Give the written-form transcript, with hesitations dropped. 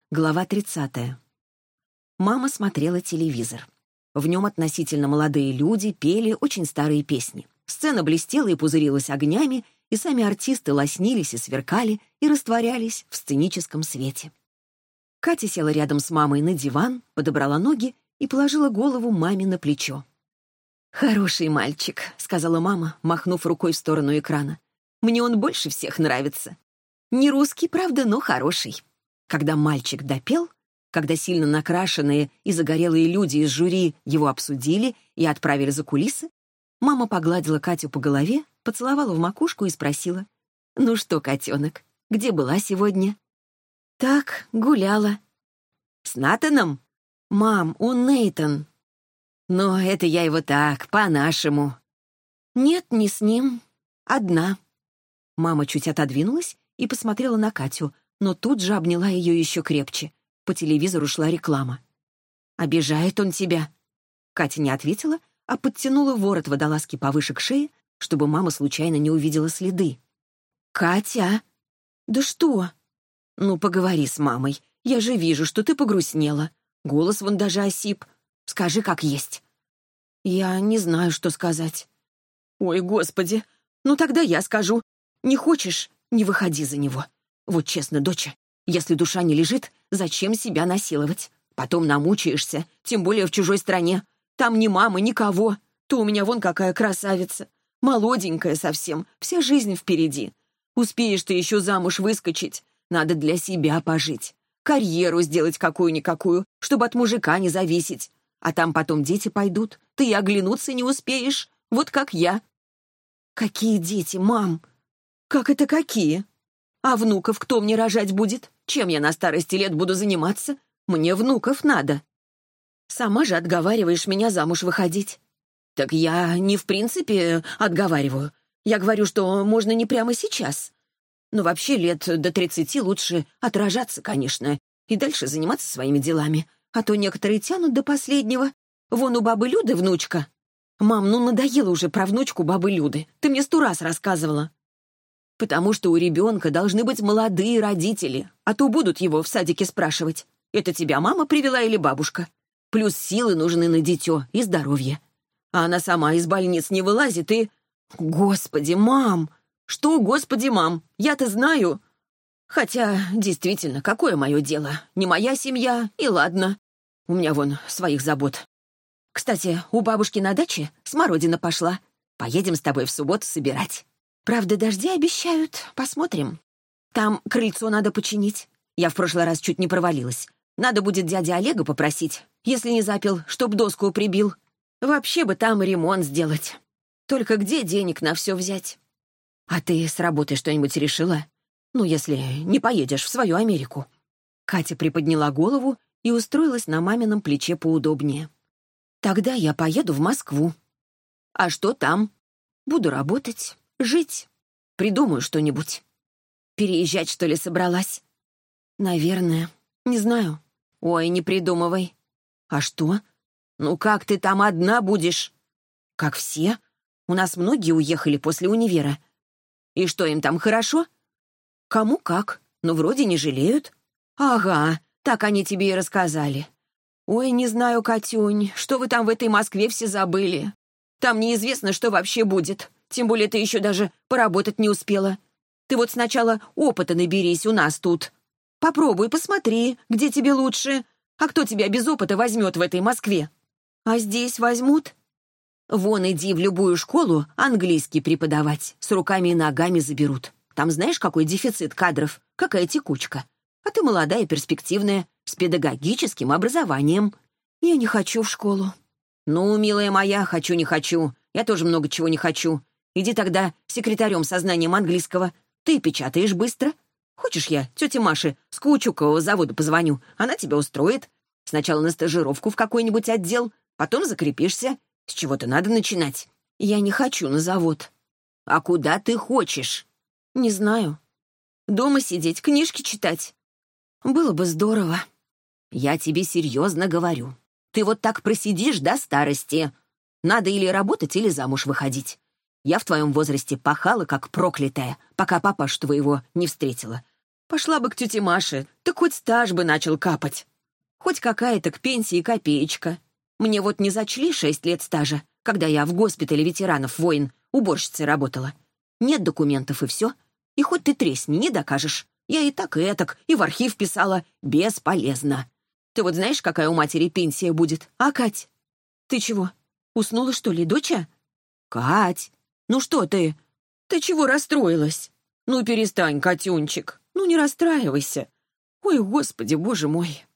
Глава 30. Мама смотрела телевизор. В нем относительно молодые люди пели очень старые песни. Сцена блестела и пузырилась огнями, и сами артисты лоснились и сверкали, и растворялись в сценическом свете. Катя села рядом с мамой на диван, подобрала ноги и положила голову маме на плечо. «Хороший мальчик», — сказала мама, махнув рукой в сторону экрана. «Мне он больше всех нравится. Не русский, правда, но хороший». Когда мальчик допел, когда сильно накрашенные и загорелые люди из жюри его обсудили и отправили за кулисы, мама погладила Катю по голове, поцеловала в макушку и спросила: «Ну что, котенок, где была сегодня?» «Так, гуляла». «С Натаном?» «Мам, он Нейтан». «Но это я его так, по-нашему». «Нет, не с ним. Одна». Мама чуть отодвинулась и посмотрела на Катю, но тут же обняла ее еще крепче. По телевизору шла реклама. «Обижает он тебя?» Катя не ответила, а подтянула ворот водолазки повыше к шее, чтобы мама случайно не увидела следы. «Катя!» «Да что?» «Ну, поговори с мамой. Я же вижу, что ты погрустнела. Голос вон даже осип. Скажи, как есть». «Я не знаю, что сказать». «Ой, Господи! Ну тогда я скажу. Не хочешь — не выходи за него. Вот честно, доча, если душа не лежит, зачем себя насиловать? Потом намучаешься, тем более в чужой стране. Там ни мамы, никого. То у меня вон какая красавица. Молоденькая совсем, вся жизнь впереди. Успеешь ты еще замуж выскочить. Надо для себя пожить. Карьеру сделать какую-никакую, чтобы от мужика не зависеть. А там потом дети пойдут. Ты и оглянуться не успеешь. Вот как я». «Какие дети, мам?» «Как это какие? А внуков кто мне рожать будет? Чем я на старости лет буду заниматься? Мне внуков надо». «Сама же отговариваешь меня замуж выходить». «Так я не в принципе отговариваю. Я говорю, что можно не прямо сейчас. Но вообще лет до 30 лучше отрожаться, конечно, и дальше заниматься своими делами. А то некоторые тянут до последнего. Вон у бабы Люды внучка». «Мам, ну надоело уже про внучку бабы Люды. Ты мне 100 раз рассказывала». «Потому что у ребенка должны быть молодые родители, а то будут его в садике спрашивать. Это тебя мама привела или бабушка? Плюс силы нужны на дитё и здоровье. А она сама из больниц не вылазит и...» «Господи, мам!» «Что, господи, мам? Я-то знаю...» «Хотя, действительно, какое мое дело? Не моя семья, и ладно. У меня вон своих забот. Кстати, у бабушки на даче смородина пошла. Поедем с тобой в субботу собирать. Правда, дожди обещают. Посмотрим. Там крыльцо надо починить. Я в прошлый раз чуть не провалилась. Надо будет дядя Олега попросить, если не запил, чтоб доску прибил. Вообще бы там ремонт сделать. Только где денег на все взять? А ты с работы что-нибудь решила? Ну, если не поедешь в свою Америку». Катя приподняла голову и устроилась на мамином плече поудобнее. «Тогда я поеду в Москву». «А что там?» «Буду работать, жить. Придумаю что-нибудь». «Переезжать, что ли, собралась?» «Наверное. Не знаю». «Ой, не придумывай». «А что?» «Ну как ты там одна будешь?» «Как все. У нас многие уехали после универа». «И что, им там хорошо?» «Кому как, но вроде не жалеют». «Ага, так они тебе и рассказали». «Ой, не знаю, Катюнь, что вы там в этой Москве все забыли? Там неизвестно, что вообще будет. Тем более ты еще даже поработать не успела. Ты вот сначала опыта наберись у нас тут. Попробуй, посмотри, где тебе лучше. А кто тебя без опыта возьмет в этой Москве? А здесь возьмут? Вон иди в любую школу английский преподавать. С руками и ногами заберут. Там знаешь, какой дефицит кадров? Какая текучка. А ты молодая и перспективная, с педагогическим образованием. Я не хочу в школу». «Ну, милая моя, хочу не хочу. Я тоже много чего не хочу. Иди тогда секретарем со знанием английского. Ты печатаешь быстро. Хочешь, я тете Маше с каучукового завода позвоню? Она тебя устроит. Сначала на стажировку в какой-нибудь отдел, потом закрепишься. С чего-то надо начинать». «Я не хочу на завод». «А куда ты хочешь?» «Не знаю. Дома сидеть, книжки читать. Было бы здорово». «Я тебе серьезно говорю. Ты вот так просидишь до старости. Надо или работать, или замуж выходить. Я в твоем возрасте пахала, как проклятая, пока папашу твоего не встретила. Пошла бы к тете Маше, так хоть стаж бы начал капать. Хоть какая-то к пенсии копеечка. Мне вот не зачли 6 лет стажа, когда я в госпитале ветеранов войн уборщицей работала. Нет документов, и все. И хоть ты тресни, не докажешь. Я и так, и этак, и в архив писала. Бесполезно. Ты вот знаешь, какая у матери пенсия будет, а, Кать? Ты чего, уснула, что ли, доча? Кать, ну что ты? Ты чего расстроилась? Ну, перестань, Катюнчик. Ну, не расстраивайся. Ой, господи, боже мой.